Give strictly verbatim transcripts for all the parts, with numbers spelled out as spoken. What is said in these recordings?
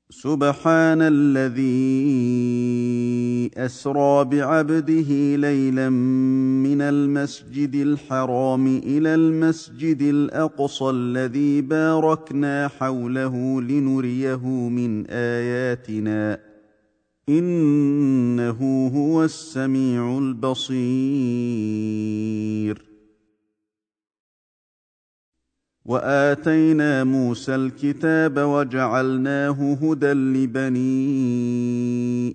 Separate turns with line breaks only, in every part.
سبحان الذي أسرى بعبده ليلا من المسجد الحرام إلى المسجد الأقصى الذي باركنا حوله لنريه من آياتنا إنه هو السميع البصير. وآتينا موسى الكتاب وجعلناه هدى لبني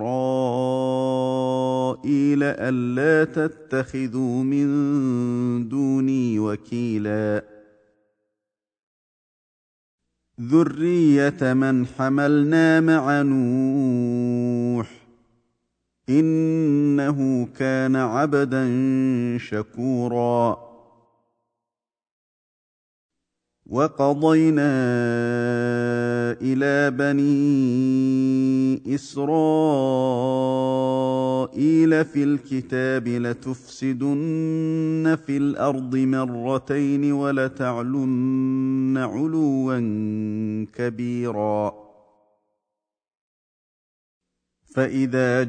إسرائيل ألا تتخذوا من دوني وكيلا ذرية من حملنا مع نوح إنه كان عبدا شكورا. وقضينا إلى بني إسرائيل في الكتاب لتفسدن في الأرض مرتين ولتعلن علوا كبيرا. فإذا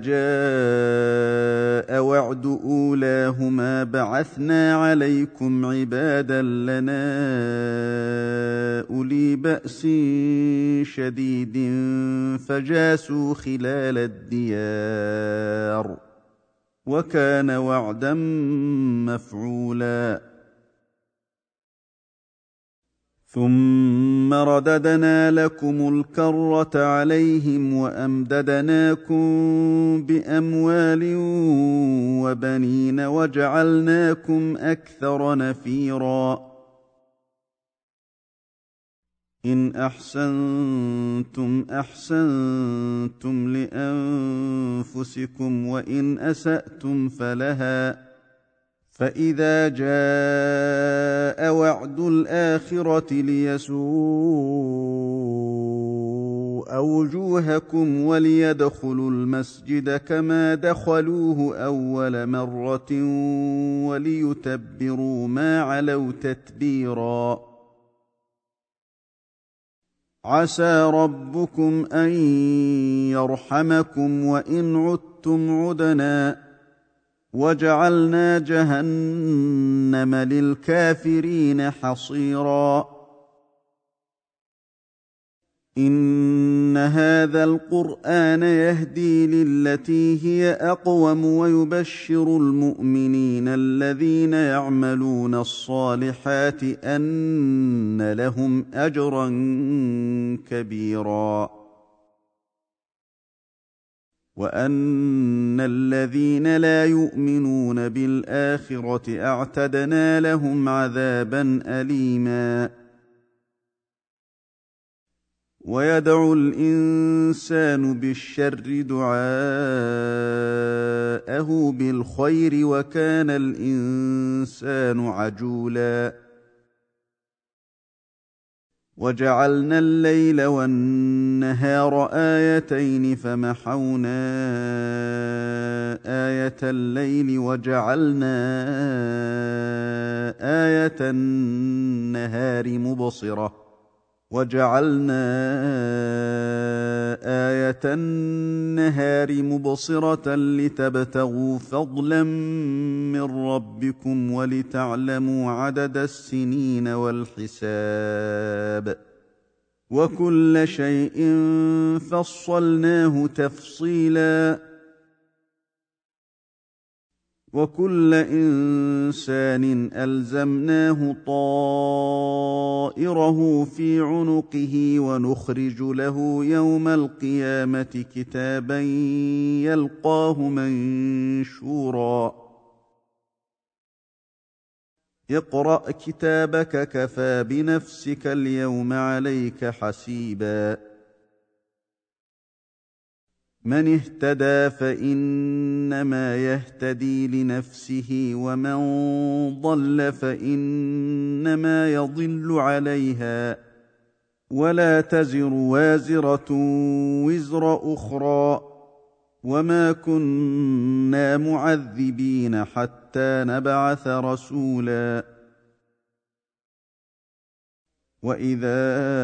جاء وعد أولاهما بعثنا عليكم عبادا لنا أولي بأس شديد فجاسوا خلال الديار وكان وعدا مفعولا. ثم رددنا لكم الكرة عليهم وأمددناكم بأموال وبنين وجعلناكم أكثر نفيرا. إن أحسنتم أحسنتم لأنفسكم وإن أسأتم فلها. فإذا جاء وعد الآخرة ليسوء وجوهكم وليدخلوا المسجد كما دخلوه أول مرة وليتبروا ما علوا تتبيرا. عسى ربكم أن يرحمكم وإن عدتم عدنا وجعلنا جهنم للكافرين حصيرا. إن هذا القرآن يهدي للتي هي أقوم ويبشر المؤمنين الذين يعملون الصالحات أن لهم أجرا كبيرا وأن الذين لا يؤمنون بالآخرة أعتدنا لهم عذابا أليما. ويدعو الإنسان بالشر دعاءه بالخير وكان الإنسان عجولا. وجعلنا الليل والنهار آيتين فمحونا آية الليل وجعلنا آية النهار مبصرة وجعلنا آية النهار مبصرة لتبتغوا فضلا من ربكم ولتعلموا عدد السنين والحساب وكل شيء فصلناه تفصيلا. وكل إنسان ألزمناه طائره في عنقه ونخرج له يوم القيامة كتابا يلقاه منشورا. اقرأ كتابك كفى بنفسك اليوم عليك حسيبا. من اهتدى فإنما يهتدي لنفسه ومن ضل فإنما يضل عليها ولا تزر وازرة وزر أخرى وما كنا معذبين حتى نبعث رسولا. وإذا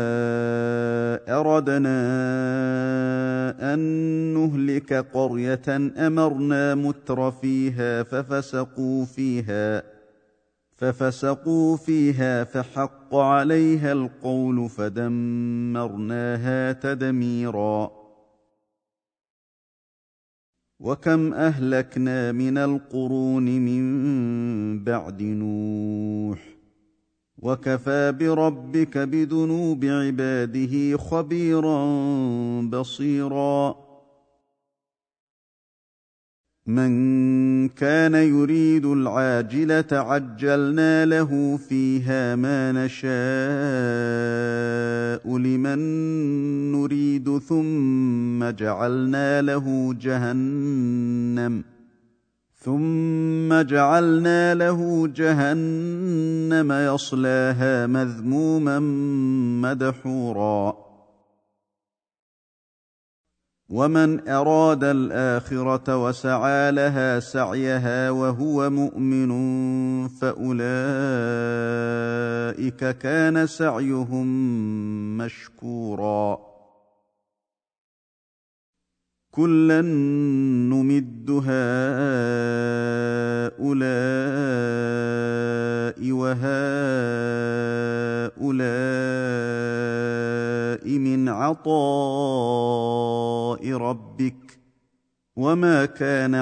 أردنا أن نهلك قرية أمرنا متر فيها ففسقوا فيها ففسقوا فيها فحق عليها القول فدمرناها تدميرا. وكم أهلكنا من القرون من بعد نوح وكفى بربك بذنوب عباده خبيرا بصيرا. من كان يريد العاجلة عجلنا له فيها ما نشاء لمن نريد ثم جعلنا له جهنم ثم جعلنا له جهنم يصلاها مذموما مدحورا. ومن أراد الآخرة وسعى لها سعيها وهو مؤمن فأولئك كان سعيهم مشكورا. كلا نمد هؤلاء وهؤلاء من عطاء ربك وما كان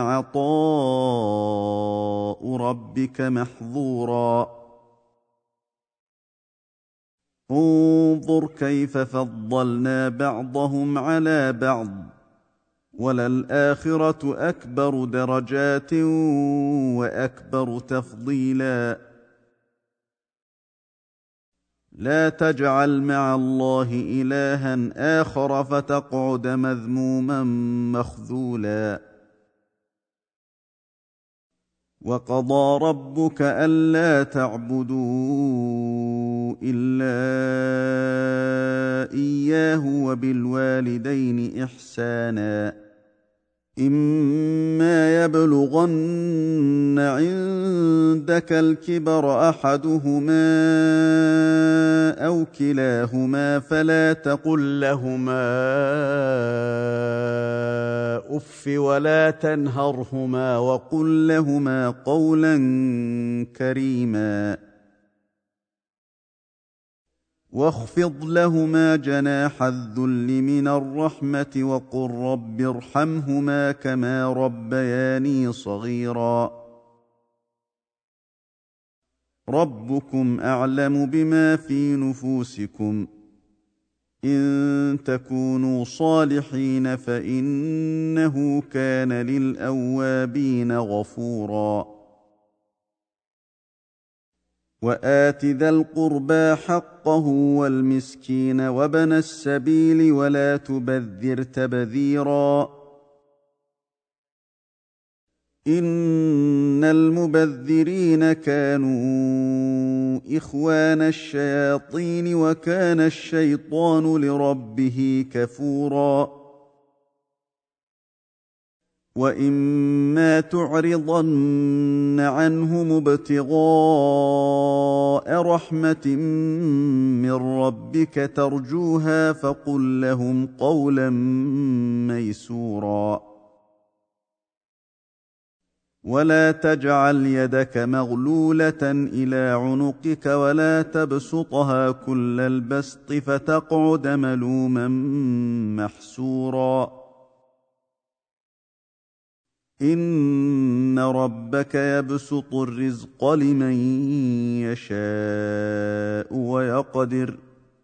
عطاء ربك محظورا. انظر كيف فضلنا بعضهم على بعض وللآخرة أكبر درجات وأكبر تفضيلا. لا تجعل مع الله إلها آخر فتقعد مذموما مخذولا. وقضى ربك ألا تعبدوا إلا إياه وبالوالدين إحسانا. إما يبلغن عندك الكبر أحدهما أو كلاهما فلا تقل لهما أف ولا تنهرهما وقل لهما قولا كريما. واخفض لهما جناح الذل من الرحمة وقل رب ارحمهما كما ربياني صغيرا. ربكم أعلم بما في نفوسكم إن تكونوا صالحين فإنه كان للأوابين غفورا. وآت ذا القربى حقه والمسكين وابن السبيل ولا تبذر تبذيرا. إن المبذرين كانوا إخوان الشياطين وكان الشيطان لربه كفورا. وإما تعرضن عنهم ابتغاء رحمة من ربك ترجوها فقل لهم قولا ميسورا. ولا تجعل يدك مغلولة إلى عنقك ولا تبسطها كل البسط فتقعد ملوما محسورا. إن ربك يبسط الرزق لمن يشاء ويقدر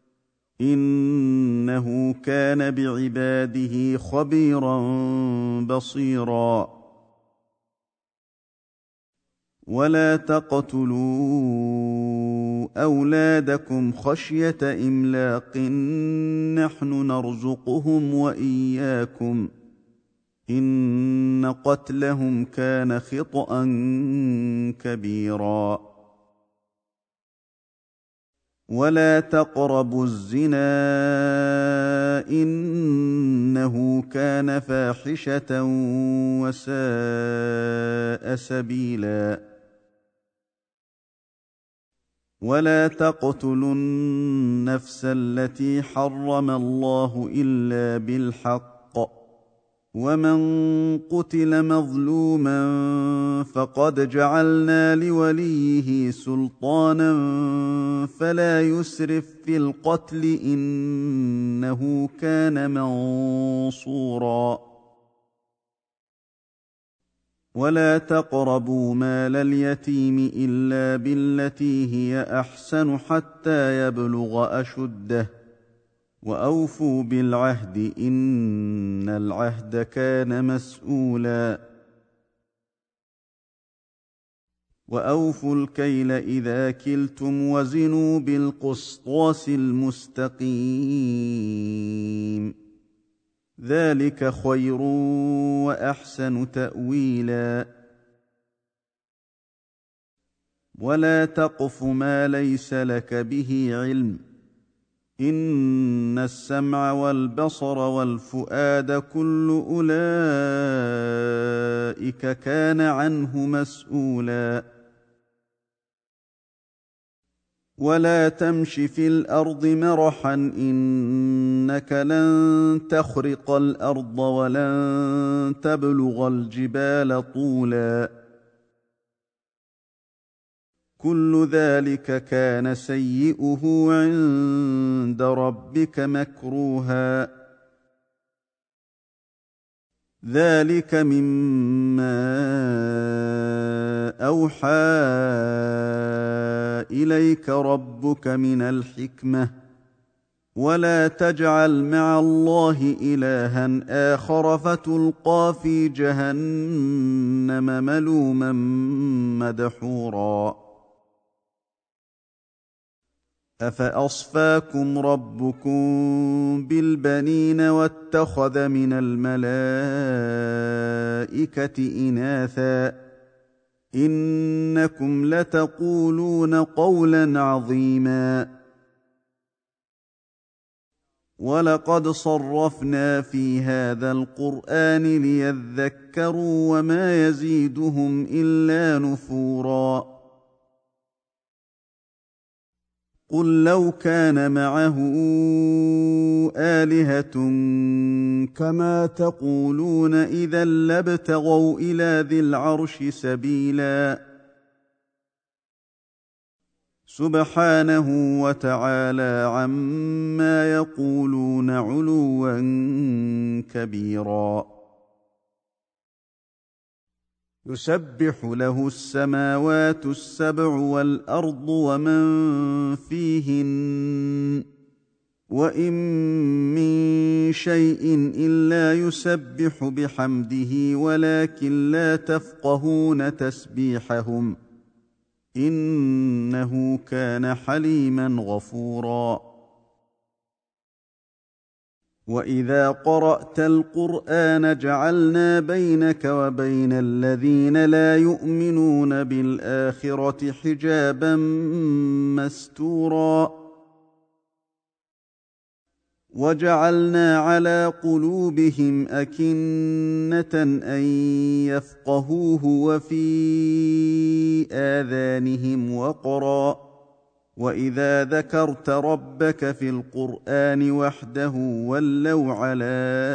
إنه كان بعباده خبيرا بصيرا. ولا تقتلوا أولادكم خشية إملاق نحن نرزقهم وإياكم إن قتلهم كان خطأ كبيرا. ولا تقربوا الزنا إنه كان فاحشة وساء سبيلا. ولا تقتلوا النفس التي حرم الله إلا بالحق ومن قتل مظلوما فقد جعلنا لوليه سلطانا فلا يسرف في القتل إنه كان منصورا ولا تقربوا مال اليتيم إلا بالتي هي أحسن حتى يبلغ أشده وأوفوا بالعهد إن العهد كان مسؤولا وأوفوا الكيل إذا كلتم وزنوا بالقسطاس المستقيم ذلك خير وأحسن تأويلا ولا تقف ما ليس لك به علم إن السمع والبصر والفؤاد كل أولئك كان عنه مسؤولا ولا تمش في الأرض مرحا إنك لن تخرق الأرض ولن تبلغ الجبال طولا كل ذلك كان سيئه عند ربك مكروها ذلك مما أوحى إليك ربك من الحكمة ولا تجعل مع الله إلها آخر فتلقى في جهنم ملوما مدحورا أفأصفاكم ربكم بالبنين واتخذ من الملائكة إناثا إنكم لتقولون قولا عظيما ولقد صرفنا في هذا القرآن ليذكروا وما يزيدهم إلا نفورا قل لو كان معه آلهة كما تقولون إذا لابتغوا إلى ذي العرش سبيلا سبحانه وتعالى عما يقولون علوا كبيرا يسبح له السماوات السبع والأرض ومن فيهن وإن من شيء إلا يسبح بحمده ولكن لا تفقهون تسبيحهم إنه كان حليما غفورا وإذا قرأت القرآن جعلنا بينك وبين الذين لا يؤمنون بالآخرة حجابا مستورا وجعلنا على قلوبهم أكنة أن يفقهوه وفي آذانهم وقرا وإذا ذكرت ربك في القرآن وحده ولوا على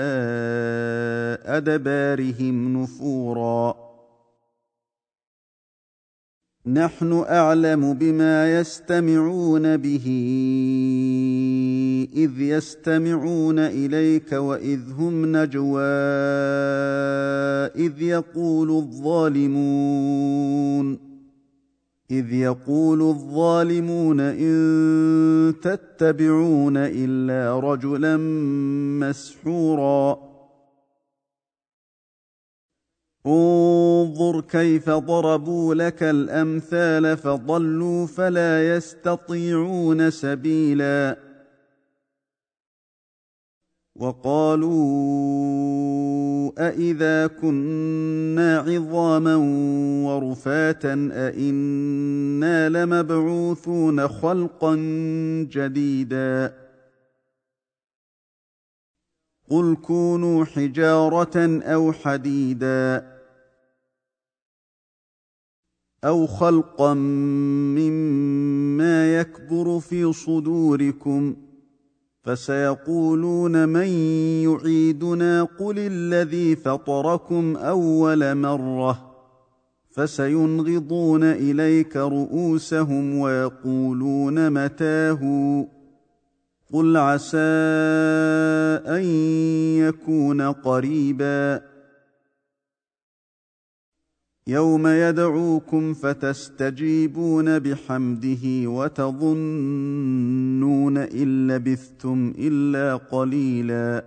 أدبارهم نفورا نحن أعلم بما يستمعون به إذ يستمعون إليك وإذ هم نجوى إذ يقول الظالمون إذ يقول الظالمون إن تتبعون إلا رجلا مسحورا انظر كيف ضربوا لك الأمثال فضلوا فلا يستطيعون سبيلا وقالوا أإذا كنا عظاما ورفاتا أإنا لمبعوثون خلقا جديدا قل كونوا حجارة أو حديدا أَوْ خَلْقًا مِّمَّا يَكْبُرُ فِي صُدُورِكُمْ فَسَيَقُولُونَ مَن يُعِيدُنَا قُلِ الَّذِي فَطَرَكُمْ أَوَّلَ مَرَّةٍ فَسَيُنْغِضُونَ إِلَيْكَ رُءُوسَهُمْ وَيَقُولُونَ مَتَىٰ هُوَ قُلْ عَسَىٰ أَن يَكُونَ قَرِيبًا يَوْمَ يَدْعُوكُمْ فَتَسْتَجِيبُونَ بِحَمْدِهِ وَتَظُنُّونَ إِن لَّبِثْتُمْ إِلَّا قَلِيلًا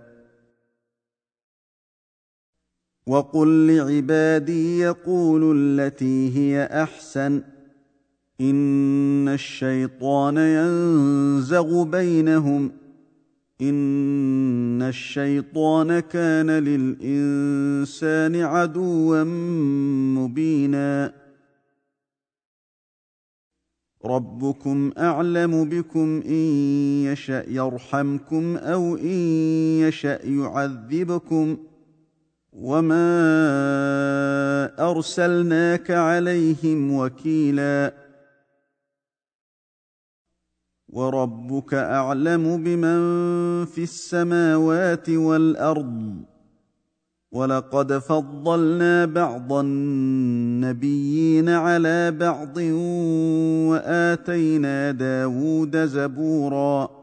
وَقُل لِّعِبَادِي يَقُولُوا الَّتِي هِيَ أَحْسَنُ إِنَّ الشَّيْطَانَ يَنزَغُ بَيْنَهُمْ إِنَّ الشَّيْطَانَ كَانَ لِلْإِنسَانِ عَدُوًّا مُّبِينًا رَبُّكُمْ أَعْلَمُ بِكُمْ إِن يَشَأْ يَرْحَمْكُمْ أَوْ إِن يَشَأْ يُعَذِّبْكُمْ وَمَا أَرْسَلْنَاكَ عَلَيْهِمْ وَكِيلًا وَرَبُّكَ أَعْلَمُ بِمَن فِي السَّمَاوَاتِ وَالْأَرْضِ وَلَقَدْ فَضَّلْنَا بَعْضَ النَّبِيِّينَ عَلَىٰ بَعْضٍ وَآتَيْنَا دَاوُودَ زَبُورًا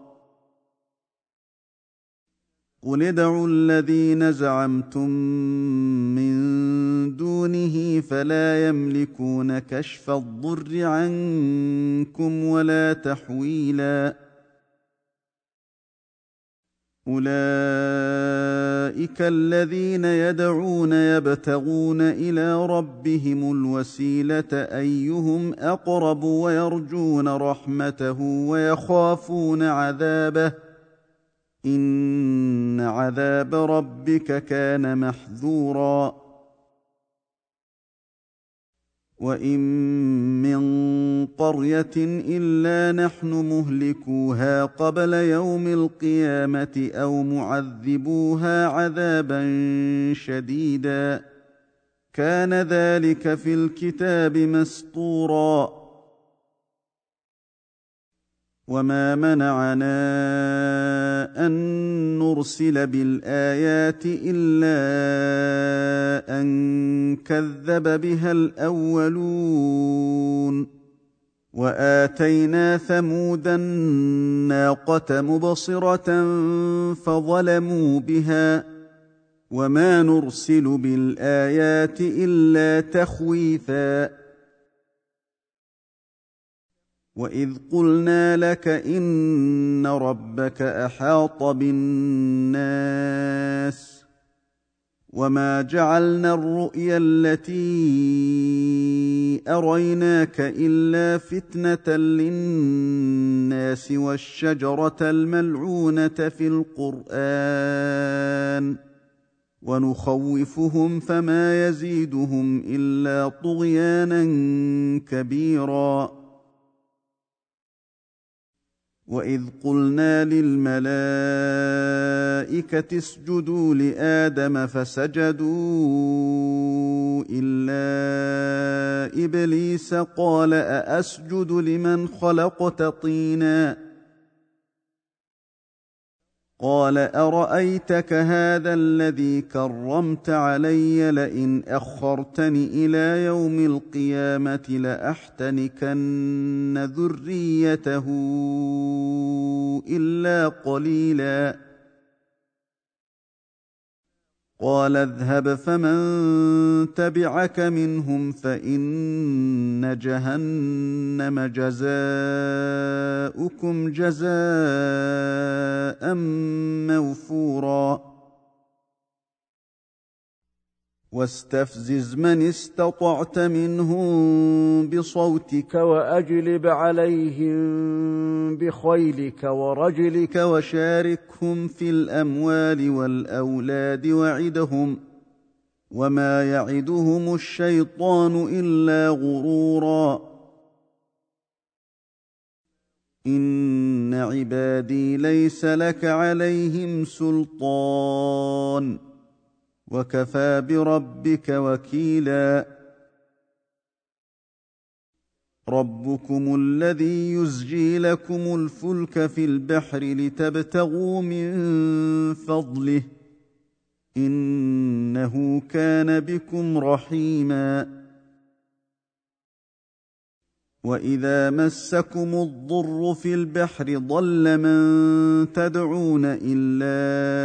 قُلِ ادْعُوا الَّذِينَ زَعَمْتُم مِّن دُونِهِ فَلَا يَمْلِكُونَ كَشْفَ الضُّرِّ عَنكُمْ وَلَا تَحْوِيلًا أُولَٰئِكَ الَّذِينَ يَدْعُونَ يَبْتَغُونَ إِلَىٰ رَبِّهِمُ الْوَسِيلَةَ أَيُّهُمْ أَقْرَبُ وَيَرْجُونَ رَحْمَتَهُ وَيَخَافُونَ عَذَابَهُ إِنَّ عَذَابَ رَبِّكَ كَانَ مَحْذُورًا وَإِن مِّن قَرْيَةٍ إِلَّا نَحْنُ مُهْلِكُوهَا قَبْلَ يَوْمِ الْقِيَامَةِ أَوْ مُعَذِّبُوهَا عَذَابًا شَدِيدًا كَانَ ذَلِكَ فِي الْكِتَابِ مَسْطُورًا وَمَا مَنَعَنَا أَن نُّرْسِلَ بِالْآيَاتِ إِلَّا أَن كَذَّبَ بِهَا الْأَوَّلُونَ وَآتَيْنَا ثَمُودَ النَّاقَةَ مُبْصِرَةً فَظَلَمُوا بِهَا وَمَا نُرْسِلُ بِالْآيَاتِ إِلَّا تَخْوِيفًا وَإِذْ قُلْنَا لَكَ إِنَّ رَبَّكَ أَحَاطَ بِالنَّاسِ وَمَا جَعَلْنَا الرُّؤْيَا الَّتِي أَرَيْنَاكَ إِلَّا فِتْنَةً لِّلنَّاسِ وَالشَّجَرَةَ الْمَلْعُونَةَ فِي الْقُرْآنِ وَنُخَوِّفُهُمْ فَمَا يَزِيدُهُمْ إِلَّا طُغْيَانًا كَبِيرًا وَإِذْ قُلْنَا لِلْمَلَائِكَةِ اسْجُدُوا لِآدَمَ فَسَجَدُوا إِلَّا إِبْلِيسَ قَالَ أَأَسْجُدُ لِمَنْ خَلَقْتَ طِينًا قَالَ أَرَأَيْتَكَ هَٰذَا الَّذِي كَرَّمْتَ عَلَيَّ لَئِنْ أَخَّرْتَنِ إِلَىٰ يَوْمِ الْقِيَامَةِ لَأَحْتَنِكَنَّ ذُرِّيَّتَهُ إِلَّا قَلِيلًا قَالَ اذْهَبْ فَمَن تَبِعَكَ مِنْهُمْ فَإِنَّ جَهَنَّمَ جَزَاؤُكُمْ جَزَاءً مَّوْفُورًا وَاسْتَفْزِزْ مَنِ اسْتَطَعْتَ مِنْهُم بِصَوْتِكَ وَأَجْلِبْ عَلَيْهِم بِخَيْلِكَ وَرَجِلِكَ وَشَارِكْهُمْ فِي الْأَمْوَالِ وَالْأَوْلَادِ وَعِدْهُمْ ۚ وَمَا يَعِدُهُمُ الشَّيْطَانُ إِلَّا غُرُورًا إِنَّ عِبَادِي لَيْسَ لَكَ عَلَيْهِمْ سُلْطَانٌ وَكَفَىٰ بِرَبِّكَ وَكِيلًا ربكم الذي يزجي لكم الفلك في البحر لتبتغوا من فضله إنه كان بكم رحيما. وإذا مسكم الضر في البحر ضل من تدعون إلا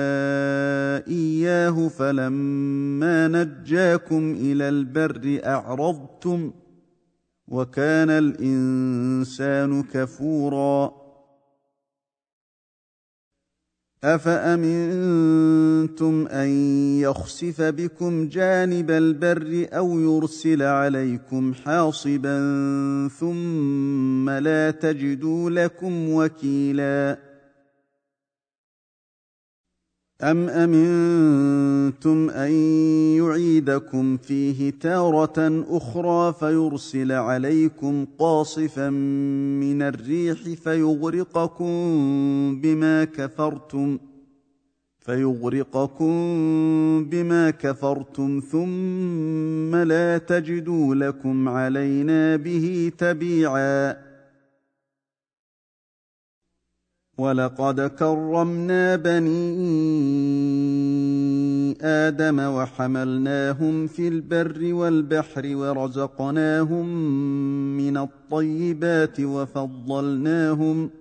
إياه فلما نجاكم إلى البر أعرضتم وكان الإنسان كفورا. أفأمنتم أن يخسف بكم جانب البر أو يرسل عليكم حاصبا ثم لا تجدوا لكم وكيلا. أم أمنتم أن يعيدكم فيه تارة أخرى فيرسل عليكم قاصفا من الريح فيغرقكم بما كفرتم فيغرقكم بما كفرتم ثم لا تجدوا لكم علينا به تبيعا. ولقد كرمنا بني آدم وحملناهم في البر والبحر ورزقناهم من الطيبات وفضلناهم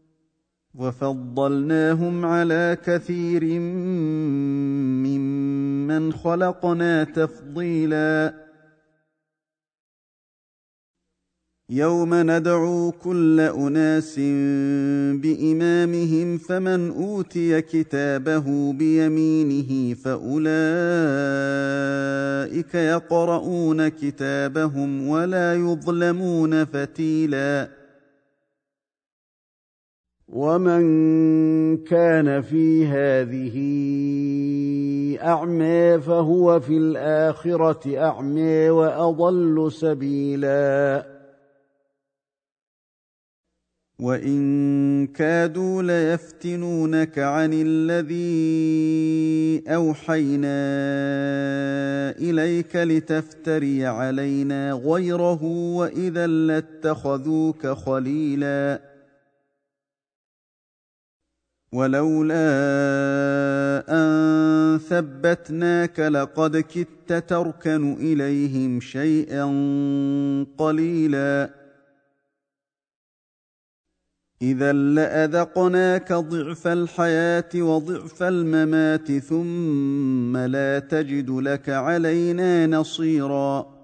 وفضلناهم على كثير ممن خلقنا تفضيلا. يوم ندعو كل أناس بإمامهم فمن أوتي كتابه بيمينه فأولئك يقرؤون كتابهم ولا يظلمون فتيلا.
ومن كان في هذه أعمى فهو في الآخرة أعمى وأضل سبيلا.
وإن كادوا ليفتنونك عن الذي أوحينا إليك لتفتري علينا غيره وإذا لاتخذوك خليلا. ولولا أن ثبتناك لقد كدت تركن إليهم شيئا قليلا. إذا لأذقناك ضعف الحياة وضعف الممات ثم لا تجد لك علينا نصيرا.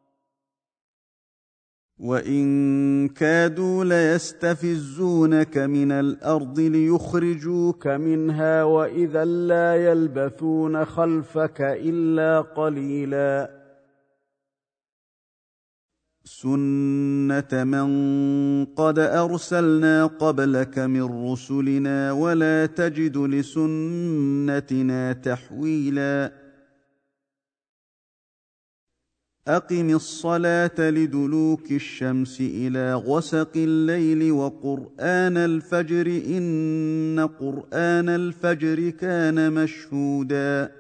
وإن كادوا ليستفزونك من الأرض ليخرجوك منها وإذا لا يلبثون خلفك إلا قليلا. سنة من قد أرسلنا قبلك من رسلنا ولا تجد لسنتنا تحويلا. أقم الصلاة لدلوك الشمس إلى غسق الليل وقرآن الفجر إن قرآن الفجر كان مشهودا.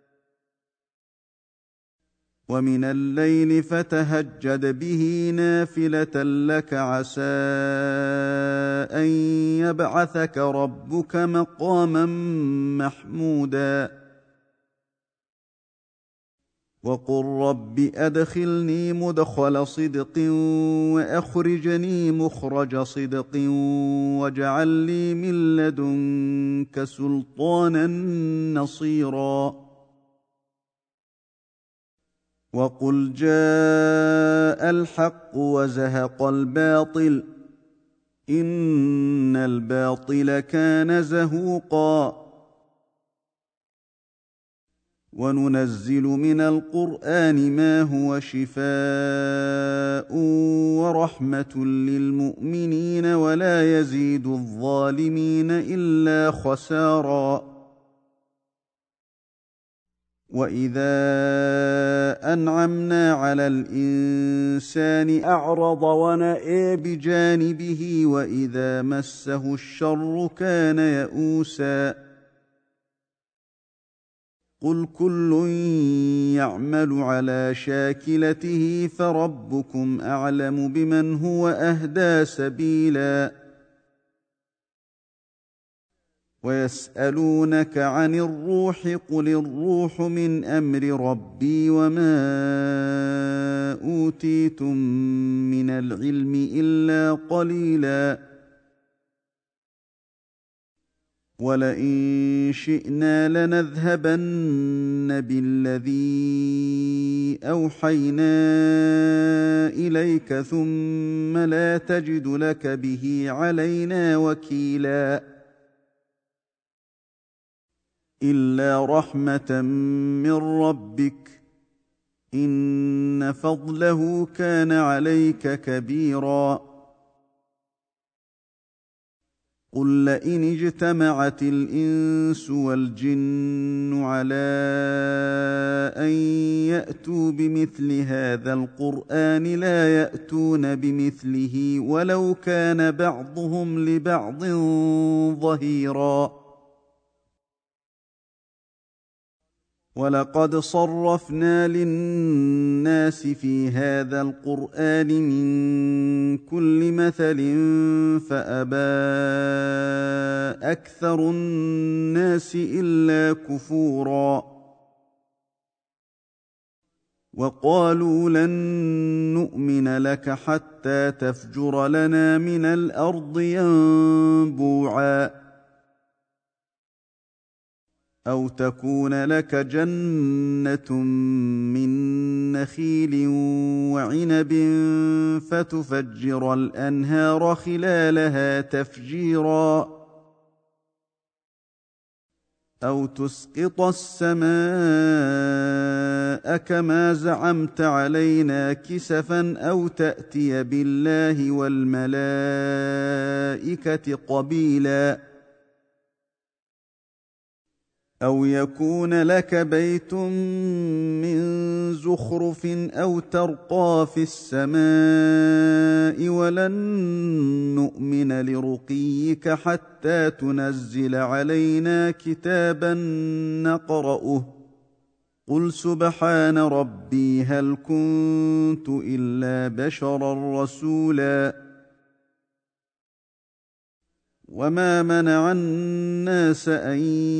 ومن الليل فتهجد به نافلة لك عسى أن يبعثك ربك مقاما محمودا. وقل رب أدخلني مدخل صدق وأخرجني مخرج صدق واجعل لي من لدنك سلطانا نصيرا. وقل جاء الحق وزهق الباطل إن الباطل كان زهوقا. وننزل من القرآن ما هو شفاء ورحمة للمؤمنين ولا يزيد الظالمين إلا خسارا. وإذا أنعمنا على الإنسان أعرض ونأى بجانبه وإذا مسه الشر كان يئوسا. قل كل يعمل على شاكلته فربكم أعلم بمن هو أهدى سبيلا ويسألونك عن الروح قل الروح من أمر ربي وما أوتيتم من العلم إلا قليلا ولئن شئنا لنذهبن بالذي أوحينا إليك ثم لا تجد لك به علينا وكيلا إلا رحمة من ربك إن فضله كان عليك كبيرا قل لئن اجتمعت الإنس والجن على أن يأتوا بمثل هذا القرآن لا يأتون بمثله ولو كان بعضهم لبعض ظهيرا ولقد صرفنا للناس في هذا القرآن من كل مثل فأبى أكثر الناس إلا كفورا وقالوا لن نؤمن لك حتى تفجر لنا من الأرض ينبوعا أو تكون لك جنة من نخيل وعنب فتفجر الأنهار خلالها تفجيرا أو تسقط السماء كما زعمت علينا كسفا أو تأتي بالله والملائكة قبيلا أو يكون لك بيت من زخرف أو ترقى في السماء ولن نؤمن لرقيك حتى تنزل علينا كتابا نقرأه قل سبحان ربي هل كنت إلا بشرا رسولا وما منع الناس أن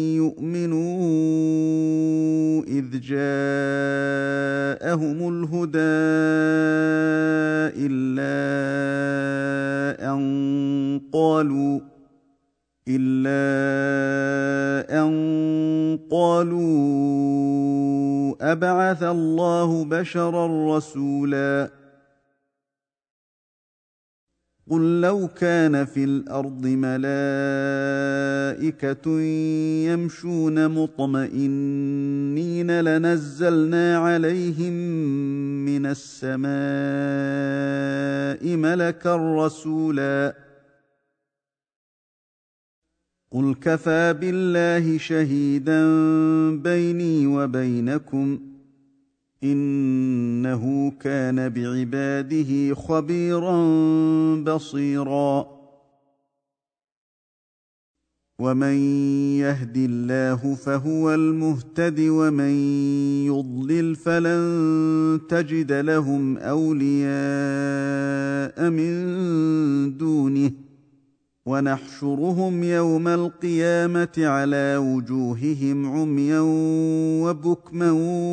يؤمنوا إذ جاءهم الهدى إلا أن قالوا إلا أن قالوا أبعث الله بشرا رسولا قل لو كان في الأرض ملائكة يمشون مطمئنين لنزلنا عليهم من السماء ملكا رسولا قل كفى بالله شهيدا بيني وبينكم إنه كان بعباده خبيرا بصيرا ومن يهد الله فهو المهتد ومن يضلل فلن تجد لهم أولياء من دونه ونحشرهم يوم القيامة على وجوههم عميا وبكما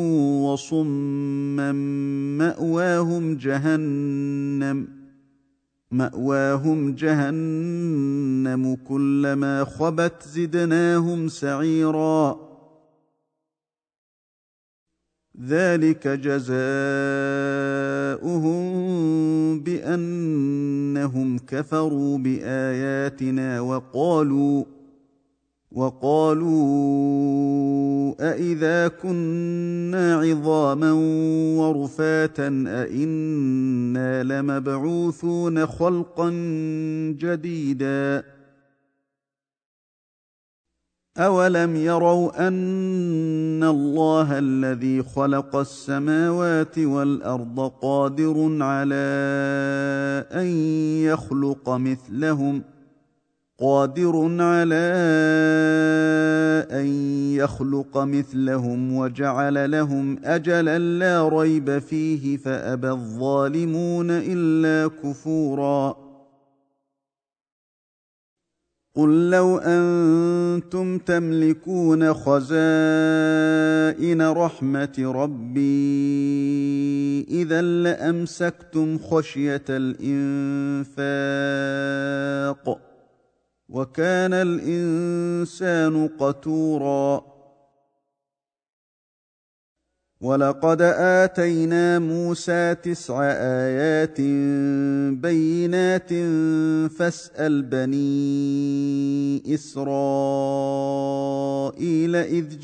وصما مأواهم جهنم مأواهم جهنم كلما خبت زدناهم سعيرا ذلك جزاؤهم بأنهم كفروا بآياتنا وقالوا وقالوا أإذا كنا عظاما ورفاتا أإنا لمبعوثون خلقا جديدا أولم يروا أن الله الذي خلق السماوات والأرض قادر على أن يخلق مثلهم قادر على أن يخلق مثلهم وجعل لهم أجلا لا ريب فيه فأبى الظالمون إلا كفورا. قل لو أنتم تملكون خزائن رحمة ربي إذا لأمسكتم خشية الإنفاق وكان الإنسان قتورا. ولقد آتينا موسى تسع آيات بينات فاسأل بني إسرائيل إذ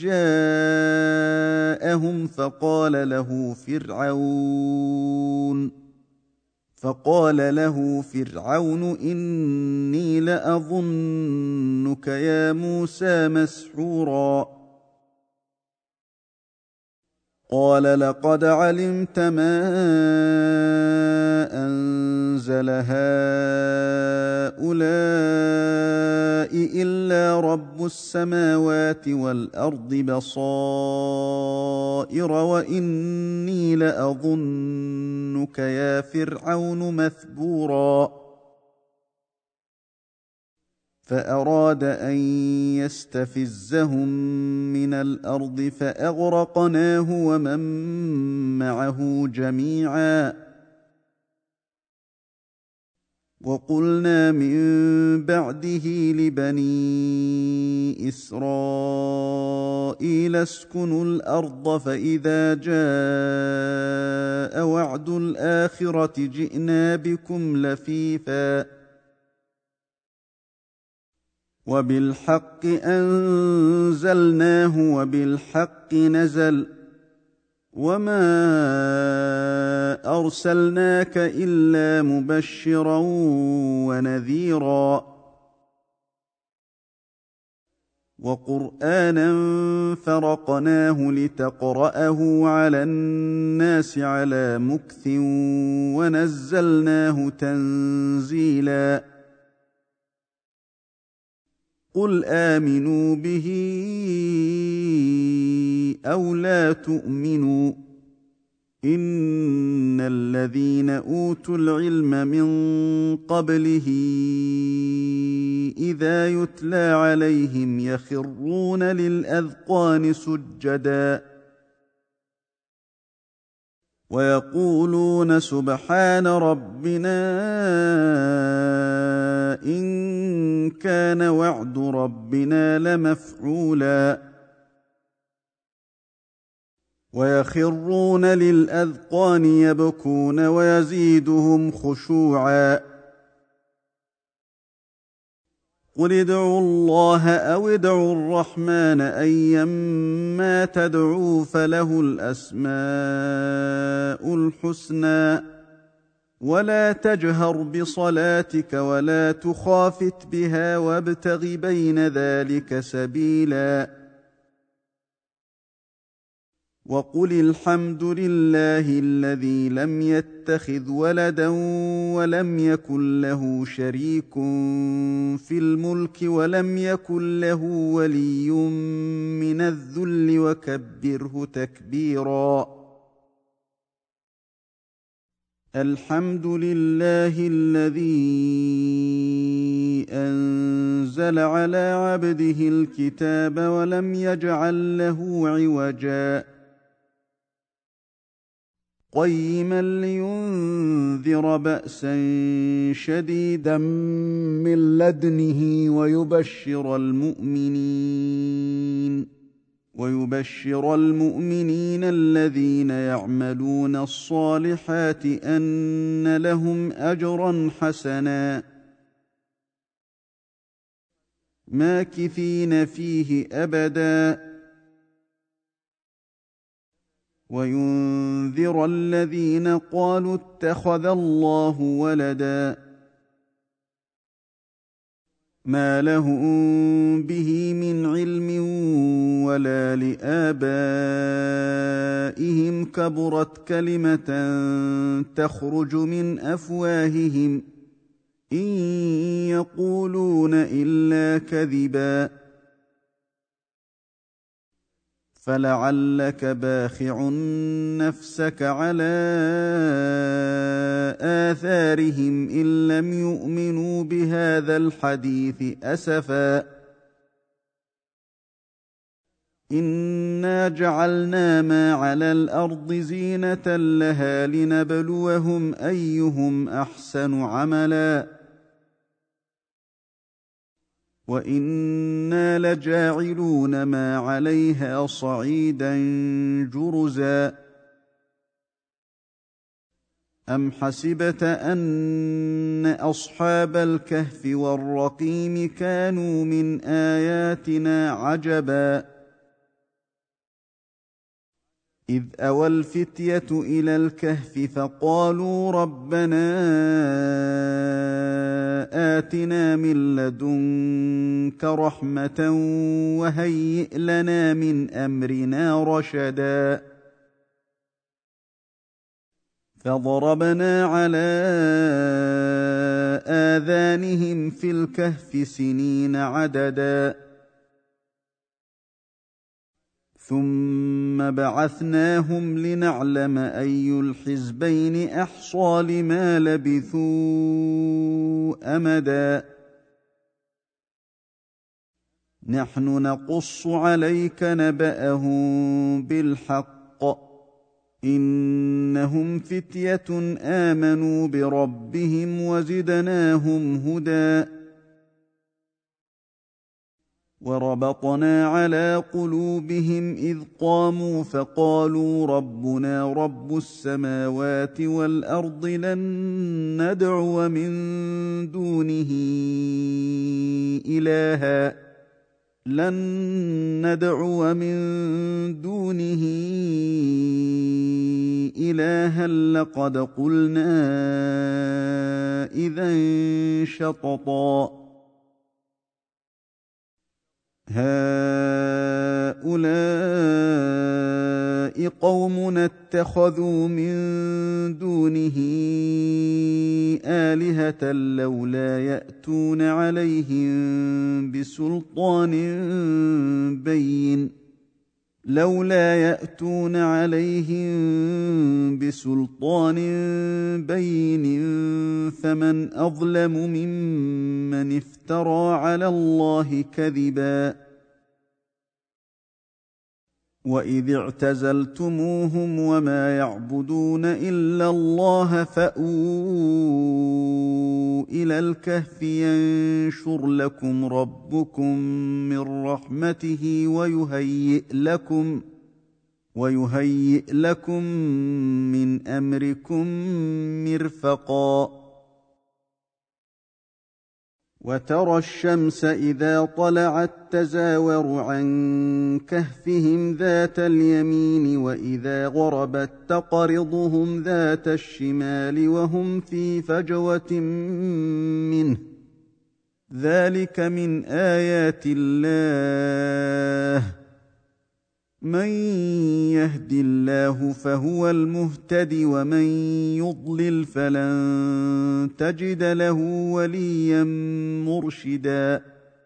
جاءهم فقال له فرعون فقال له فرعون إني لأظنك يا موسى مسحورا. قال لقد علمت ما أنزل هؤلاء إلا رب السماوات والأرض بصائر وإني لأظنك يا فرعون مثبورا. فأراد أن يستفزهم من الأرض فأغرقناه ومن معه جميعا. وقلنا من بعده لبني إسرائيل اسكنوا الأرض فإذا جاء وعد الآخرة جئنا بكم لفيفا وبالحق أنزلناه وبالحق نزل وما أرسلناك إلا مبشرا ونذيرا وقرآنا فرقناه لتقرأه على الناس على مكث ونزلناه تنزيلا. قل آمنوا به أو لا تؤمنوا إن الذين أوتوا العلم من قبله إذا يتلى عليهم يخرون للأذقان سجدا ويقولون سبحان ربنا إن كان وعد ربنا لمفعولا ويخرون للأذقان يبكون ويزيدهم خشوعا. قل ادعوا الله أو ادعوا الرحمن أيما تدعوا فله الأسماء الحسنى ولا تجهر بصلاتك ولا تخافت بها وابتغ بين ذلك سبيلا. وقل الحمد لله الذي لم يتخذ ولدا ولم يكن له شريك في الملك ولم يكن له ولي من الذل وكبره تكبيرا. الحمد لله الذي أنزل على عبده الكتاب ولم يجعل له عوجا قيما لينذر بأسا شديدا من لدنه ويبشر المؤمنين ويبشر المؤمنين الذين يعملون الصالحات أن لهم أجرا حسنا ماكثين فيه أبدا وينذر الذين قالوا اتخذ الله ولدا ما لهم به من علم ولا لآبائهم كبرت كلمة تخرج من أفواههم إن يقولون إلا كذبا فلعلك باخع نفسك على آثارهم إن لم يؤمنوا بهذا الحديث أسفا إنا جعلنا ما على الأرض زينة لها لنبلوهم أيهم أحسن عملا وإنا لجاعلون ما عليها صعيدا جرزا أم حسبت أن أصحاب الكهف والرقيم كانوا من آياتنا عجبا إذ أوى الفتية إلى الكهف فقالوا ربنا آتنا من لدنك رحمة وهيئ لنا من أمرنا رشدا فضربنا على آذانهم في الكهف سنين عددا ثم بعثناهم لنعلم أي الحزبين أحصى لما لبثوا أمدا نحن نقص عليك نبأهم بالحق إنهم فتية آمنوا بربهم وزدناهم هدى وربطنا على قلوبهم إذ قاموا فقالوا ربنا رب السماوات والأرض لن ندعو من دونه إلها لن ندعو من دونه إلها لقد قلنا إذا شططا هؤلاء قومنا اتخذوا من دونه آلهة لولا يأتون عليهم بسلطان بين لولا يأتون عليهم بسلطان بين فمن أظلم ممن افترى على الله كذبا وإذ اعتزلتموهم وما يعبدون إلا الله فأووا إلى الكهف ينشر لكم ربكم من رحمته ويهيئ لكم ويهيئ لكم من أمركم مرفقا وترى الشمس إذا طلعت تزاور عن كهفهم ذات اليمين وإذا غربت تقرضهم ذات الشمال وهم في فجوة منه ذلك من آيات الله من يهد الله فهو المهتد ومن يضلل فلن تجد له وليا مرشدا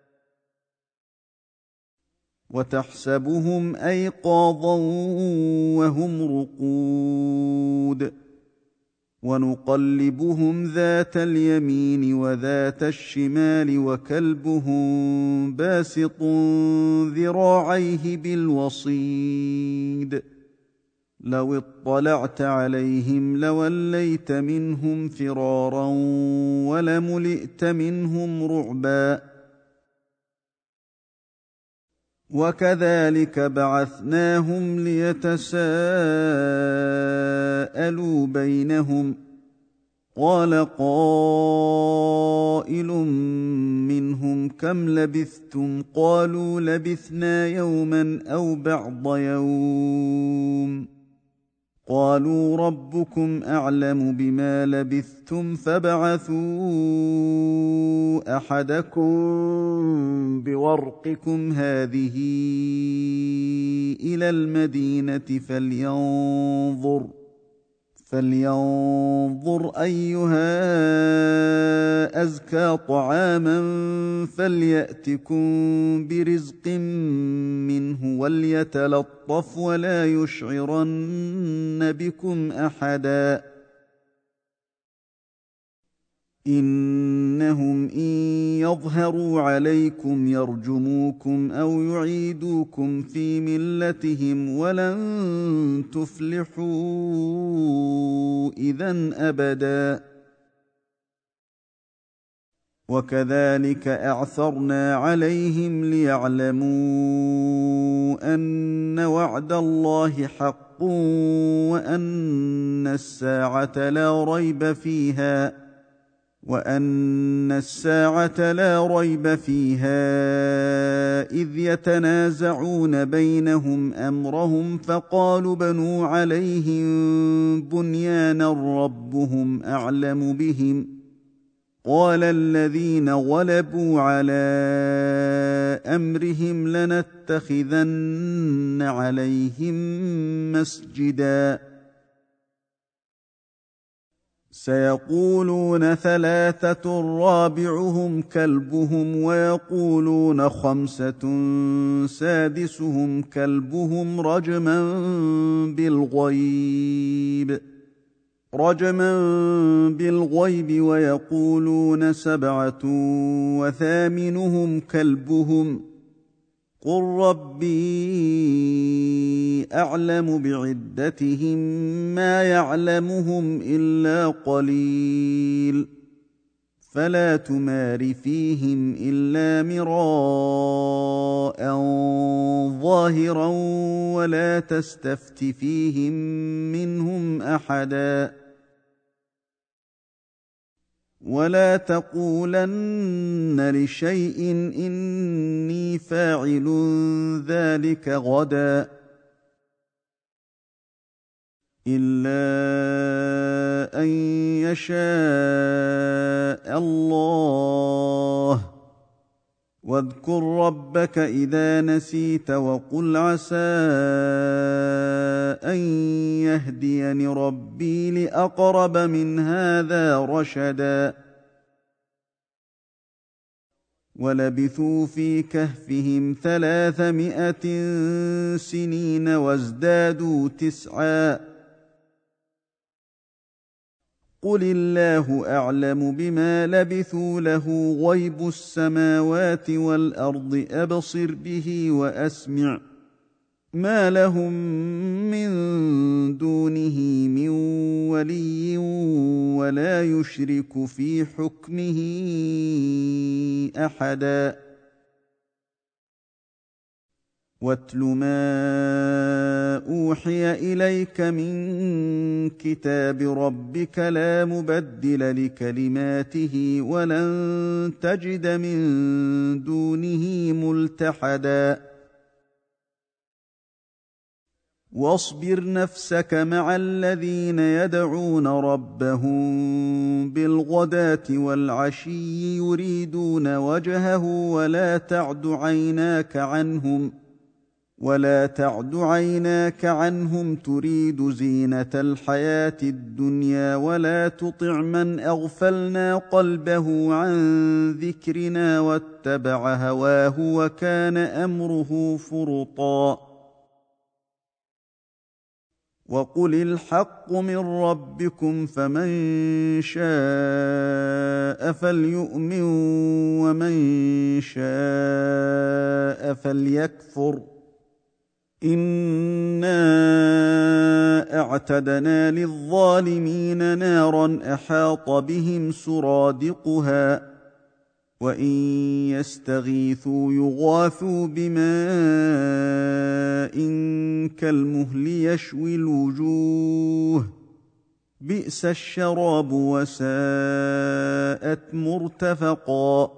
وتحسبهم أيقاظا وهم رقود ونقلبهم ذات اليمين وذات الشمال وكلبهم باسط ذراعيه بالوصيد لو اطلعت عليهم لوليت منهم فرارا ولملئت منهم رعبا وكذلك بعثناهم ليتساءلوا بينهم قال قائل منهم كم لبثتم قالوا لبثنا يوما أو بعض يوم قالوا ربكم أعلم بما لبثتم فابعثوا أحدكم بورقكم هذه إلى المدينة فلينظر فلينظر أيها أزكى طعاما فليأتكم برزق منه وليتلطف ولا يشعرن بكم أحدا إنهم إن يظهروا عليكم يرجموكم أو يعيدوكم في ملتهم ولن تفلحوا إذن أبدا وكذلك أعثرنا عليهم ليعلموا أن وعد الله حق وأن الساعة لا ريب فيها وأن الساعة لا ريب فيها إذ يتنازعون بينهم أمرهم فقالوا بنوا عليهم بنيانا ربهم أعلم بهم قال الذين غلبوا على أمرهم لنتخذن عليهم مسجدا سيقولون ثلاثة رابعهم كلبهم ويقولون خمسة سادسهم كلبهم رجما بالغيب رجما بالغيب ويقولون سبعة وثامنهم كلبهم قل ربي أعلم بعدتهم ما يعلمهم إلا قليل فلا تمار فيهم إلا مراء ظاهرا ولا تستفت فيهم منهم أحدا ولا تقولن لشيء إني فاعل ذلك غدا إلا أن يشاء الله واذكر ربك إذا نسيت وقل عسى أن يهديني ربي لأقرب من هذا رشدا ولبثوا في كهفهم ثلاثمائة سنين وازدادوا تسعا قل الله أعلم بما لبثوا له غيب السماوات والأرض أبصر به وأسمع ما لهم من دونه من ولي ولا يشرك في حكمه أحدا واتل ما أوحي إليك من كتاب ربك لا مبدل لكلماته ولن تجد من دونه ملتحدا واصبر نفسك مع الذين يدعون ربهم بالغداة والعشي يريدون وجهه ولا تعد عيناك عنهم ولا تعد عيناك عنهم تريد زينة الحياة الدنيا ولا تطع من أغفلنا قلبه عن ذكرنا واتبع هواه وكان أمره فرطا وقل الحق من ربكم فمن شاء فليؤمن ومن شاء فليكفر إنا أعتدنا للظالمين نارا أحاط بهم سرادقها وإن يستغيثوا يغاثوا بماء كالمهل يشوي الوجوه بئس الشراب وساءت مرتفقا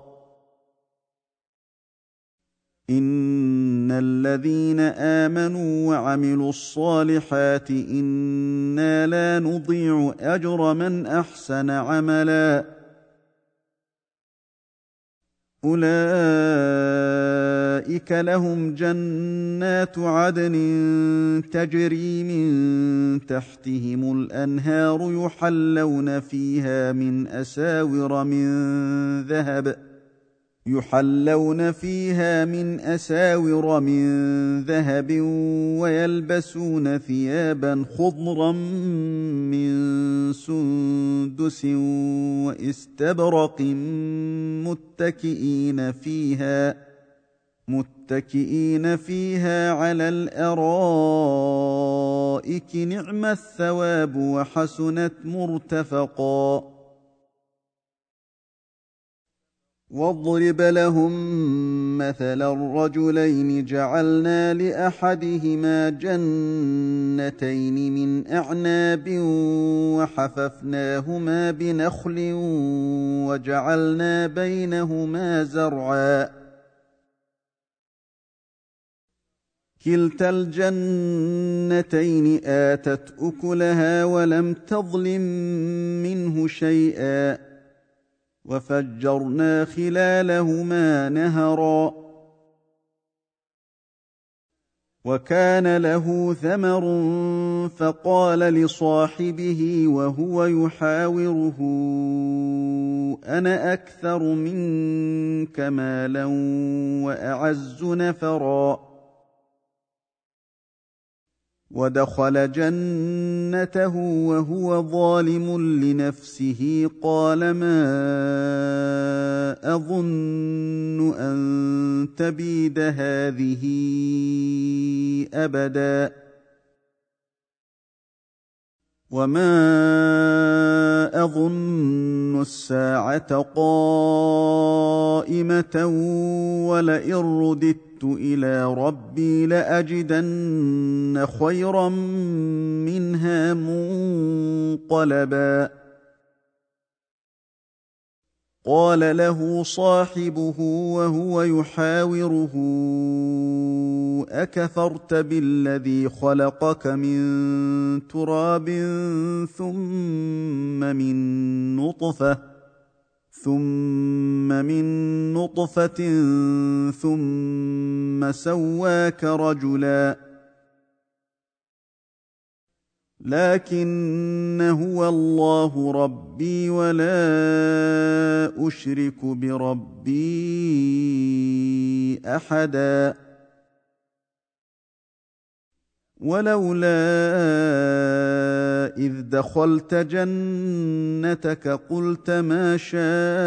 إن الذين آمنوا وعملوا الصالحات إنا لا نضيع أجر من أحسن عملا أولئك لهم جنات عدن تجري من تحتهم الأنهار يحلون فيها من أساور من ذهب يحلون فيها من أساور من ذهب ويلبسون ثيابا خضرا من سندس واستبرق متكئين فيها متكئين فيها على الأرائك نعم الثواب وحسنت مرتفقا واضرب لهم مثلا الرجلين جعلنا لأحدهما جنتين من أعناب وحففناهما بنخل وجعلنا بينهما زرعا كلتا الجنتين آتت أكلها ولم تظلم منه شيئا وفجرنا خلالهما نهرا وكان له ثمر فقال لصاحبه وهو يحاوره أنا أكثر منك مالا وأعز نفرا ودخل جنته وهو ظالم لنفسه قال ما أظن أن تبيد هذه أبدا وما أظن الساعة قائمة ولئن رددت إلى ربي لأجدن خيرا منها منقلبا قال له صاحبه وهو يحاوره أكفرت بالذي خلقك من تراب ثم من نطفة ثم من نطفة ثم سواك رجلا لكن هو الله ربي ولا أشرك بربي أحدا ولولا إذ دخلت جنتك قلت ما شاء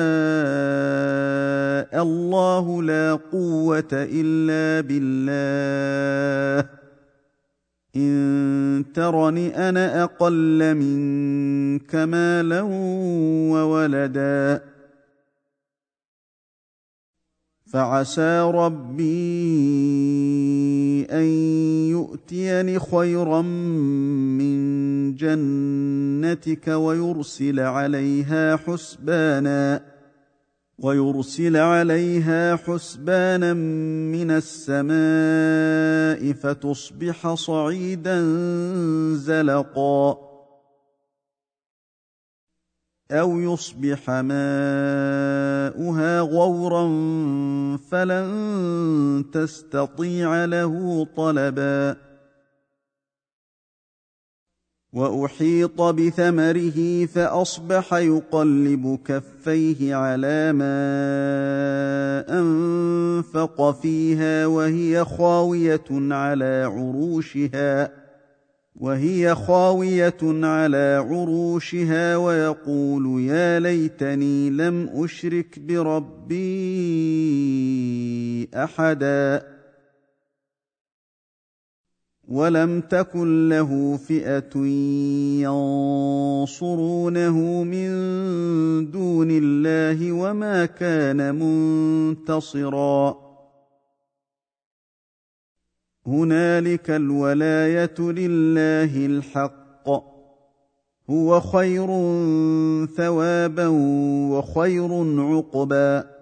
الله لا قوة إلا بالله إن ترني أنا أقل منك مالا وولدا فعسى ربي أن يؤتيني خيرا من جنتك ويرسل عليها حسبانا ويرسل عليها حسبانا من السماء فتصبح صعيدا زلقا أو يصبح ماؤها غورا فلن تستطيع له طلبا وأحيط بثمره فأصبح يقلب كفيه على ما أنفق فيها وهي خاوية على عروشها وهي خاوية على عروشها ويقول يا ليتني لم أشرك بربي أحدا ولم تكن له فئة ينصرونه من دون الله وما كان منتصرا هنالك الولاية لله الحق هو خير ثوابا وخير عقبا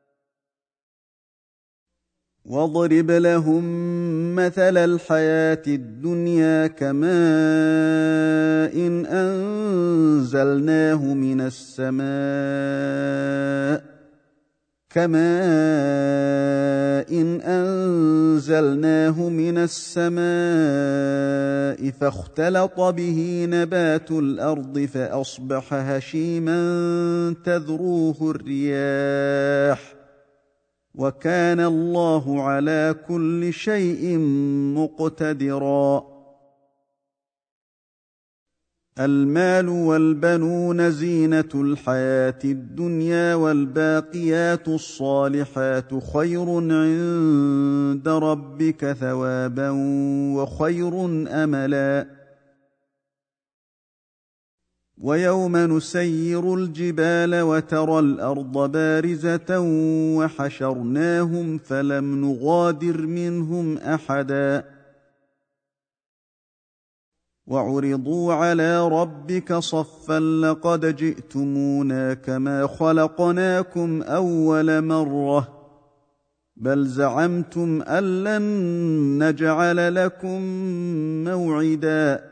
واضرب لهم مثل الحياة الدنيا كماء إن أنزلناه من السماء كماء إن أنزلناه من السماء فاختلط به نبات الأرض فأصبح هشيما تذروه الرياح وكان الله على كل شيء مقتدرا. المال والبنون زينة الحياة الدنيا والباقيات الصالحات خير عند ربك ثوابا وخير أملا. ويوم نسير الجبال وترى الأرض بارزة وحشرناهم فلم نغادر منهم أحدا وعرضوا على ربك صفا لقد جئتمونا كما خلقناكم أول مرة بل زعمتم أن لن نجعل لكم موعدا.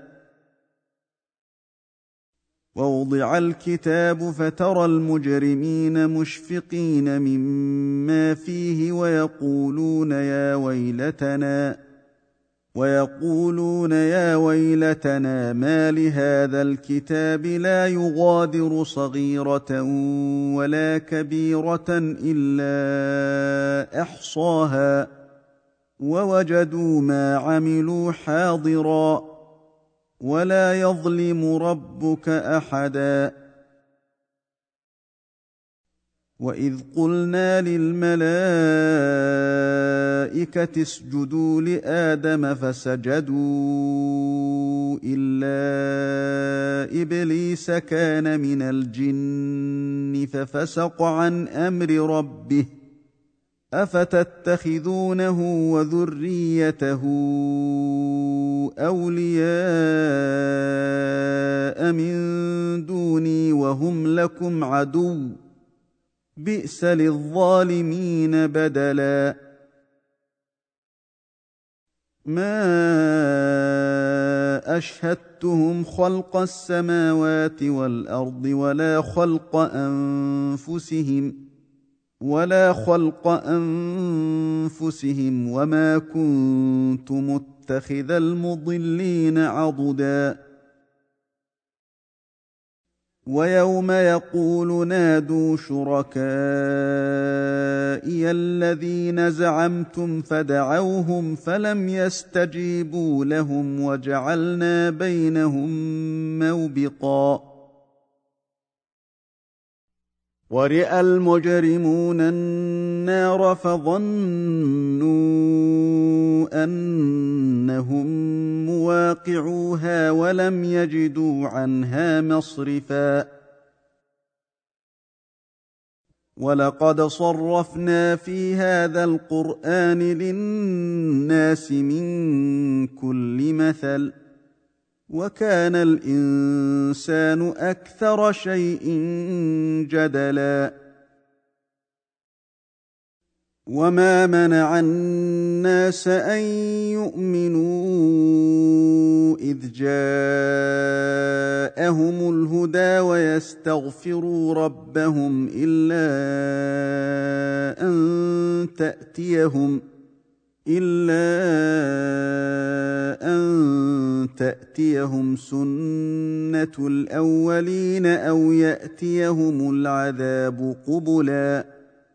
ووضع الكتاب فترى المجرمين مشفقين مما فيه ويقولون يا ويلتنا ويقولون يا ويلتنا ما لهذا الكتاب لا يغادر صغيرة ولا كبيرة إلا أحصاها ووجدوا ما عملوا حاضرا ولا يظلم ربك أحدا. وإذ قلنا للملائكة اسجدوا لآدم فسجدوا إلا إبليس كان من الجن ففسق عن أمر ربه أفتتخذونه وذريته أولياء من دوني وهم لكم عدو بئس للظالمين بدلا. ما أشهدتهم خلق السماوات والأرض ولا خلق أنفسهم ولا خلق أنفسهم وما كنت متخذ المضلين عضدا. ويوم يقول نادوا شركائي الذين زعمتم فدعوهم فلم يستجيبوا لهم وجعلنا بينهم موبقا. ورئ المجرمون النار فظنوا أنهم مواقعوها ولم يجدوا عنها مصرفا. ولقد صرفنا في هذا القرآن للناس من كل مثل وكان الإنسان أكثر شيء جدلا. وما منع الناس أن يؤمنوا إذ جاءهم الهدى ويستغفروا ربهم إلا أن تأتيهم إلا أن تأتيهم سنة الأولين أو يأتيهم العذاب قبلا.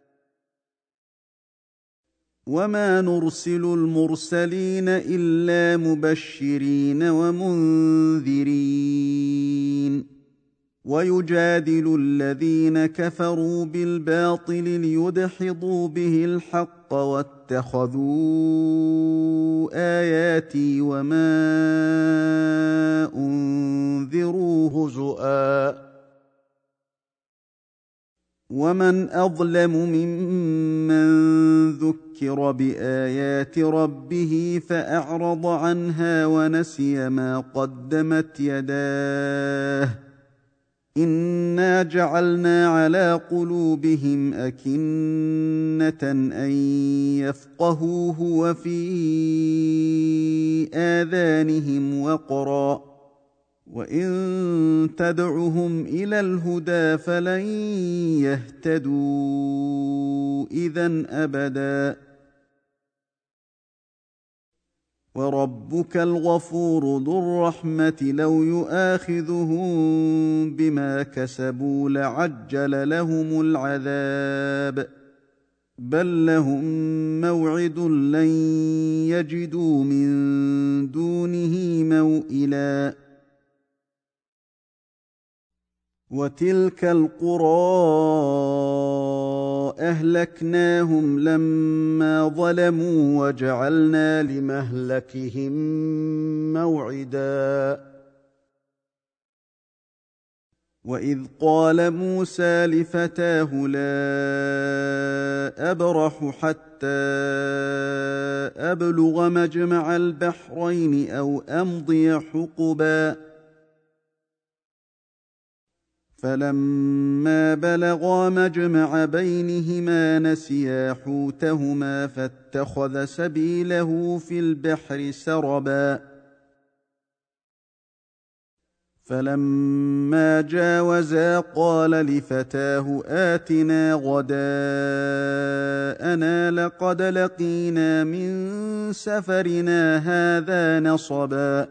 وما نرسل المرسلين إلا مبشرين ومنذرين ويجادل الذين كفروا بالباطل ليدحضوا به الحق واتخذوا آياتي وما أنذروا هزؤا. ومن أظلم ممن ذكر بآيات ربه فأعرض عنها ونسي ما قدمت يداه إنا جعلنا على قلوبهم أكنة أن يفقهوه وفي آذانهم وقرا وإن تدعهم إلى الهدى فلن يهتدوا إذن أبدا وربك الغفور ذو الرحمة لو يؤاخذهم بما كسبوا لعجل لهم العذاب بل لهم موعد لن يجدوا من دونه موئلا وتلك القرى أهلكناهم لما ظلموا وجعلنا لمهلكهم موعدا وإذ قال موسى لفتاه لا أبرح حتى أبلغ مجمع البحرين أو أمضي حقبا فلما بلغا مجمع بينهما نسيا حوتهما فاتخذ سبيله في البحر سربا فلما جاوزا قال لفتاه آتنا غداءنا لقد لقينا من سفرنا هذا نصبا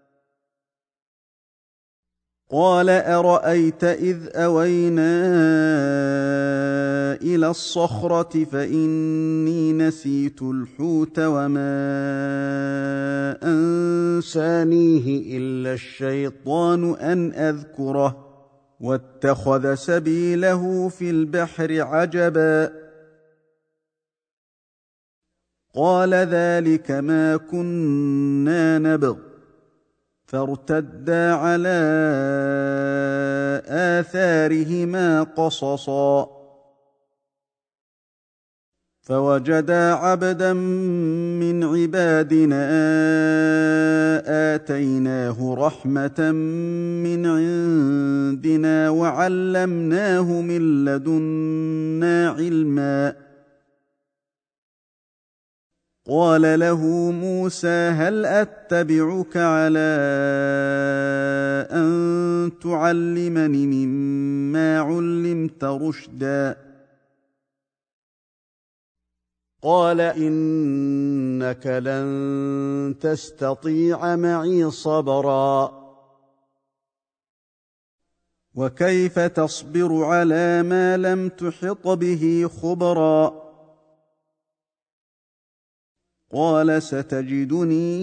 قال أرأيت إذ أوينا إلى الصخرة فإني نسيت الحوت وما أنسانيه إلا الشيطان أن أذكره واتخذ سبيله في البحر عجبا قال ذلك ما كنا نبغ فارتدا على آثارهما قصصا فوجدا عبدا من عبادنا آتيناه رحمة من عندنا وعلمناه من لدنا علما قال له موسى هل أتبعك على أن تعلمني مما علمت رشدا قال إنك لن تستطيع معي صبرا وكيف تصبر على ما لم تحط به خبرا قال ستجدني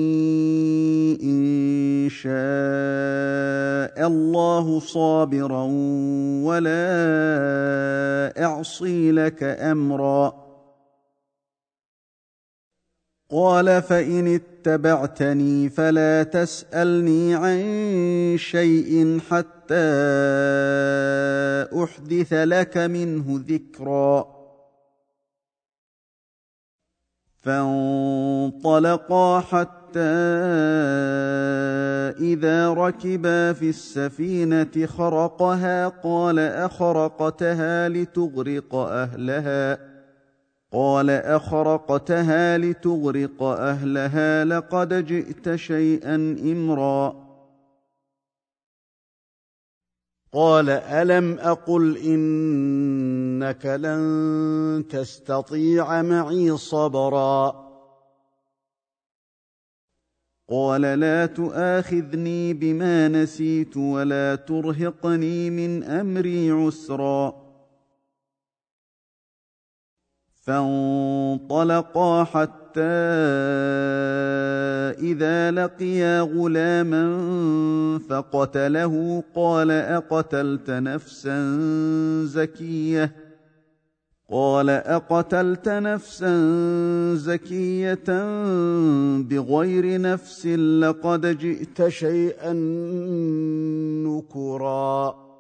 إن شاء الله صابرا ولا أعصي لك أمرا قال فإن اتبعتني فلا تسألني عن شيء حتى أحدث لك منه ذكرا فانطلقا حتى إذا ركبا في السفينة خرقها قال أخرقتها لتغرق أهلها قال أخرقتها لتغرق أهلها لقد جئت شيئا إمرا قال ألم أقل إنك لن تستطيع معي صبرا قال لا تؤاخذني بما نسيت ولا ترهقني من أمري عسرا فانطلقا حتى إذا لقيا غلاما فقتله قال أقتلت نفسا زكية قال أقتلت نفسا زكية بغير نفس لقد جئت شيئا نكرا